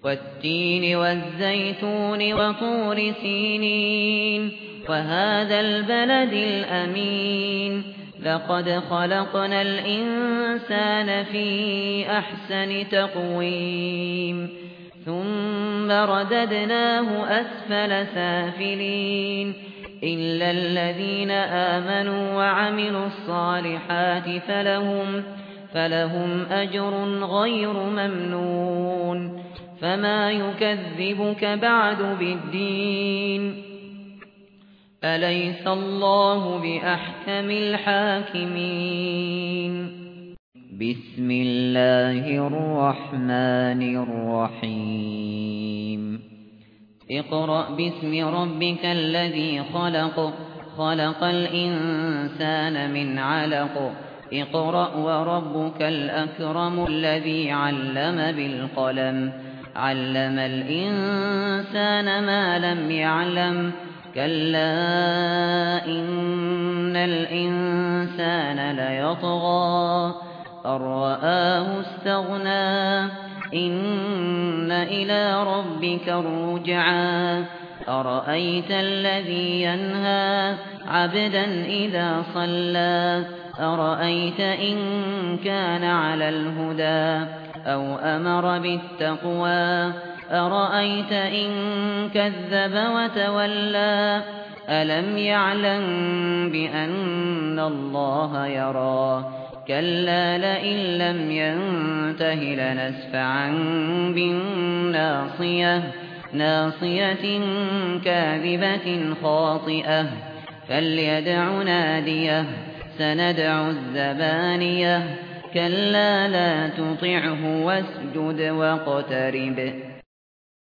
والتين والزيتون وطور سينين وهذا البلد الأمين لقد خلقنا الإنسان في أحسن تقويم ثم رددناه أسفل سافلين إلا الذين آمنوا وعملوا الصالحات فلهم أجر غير ممنون فما يكذبك بعد بالدين أليس الله بأحكم الحاكمين بسم الله الرحمن الرحيم اقرأ باسم ربك الذي خلق الإنسان من علق اقرأ وربك الأكرم الذي علم بالقلم علم الإنسان ما لم يعلم كلا إن الإنسان ليطغى أن رآه استغنى إن إلى ربك الرجعى أرأيت الذي ينهى عبدا إذا صلى أرأيت إن كان على الهدى أو أمر بالتقوى أرأيت إن كذب وتولى ألم يعلم بأن الله يرى كلا لئن لم ينته لنسفعا بالناصية ناصية كاذبة خاطئة فليدع ناديه سندع الزبانية كلا لا تطعه واسجد واقترب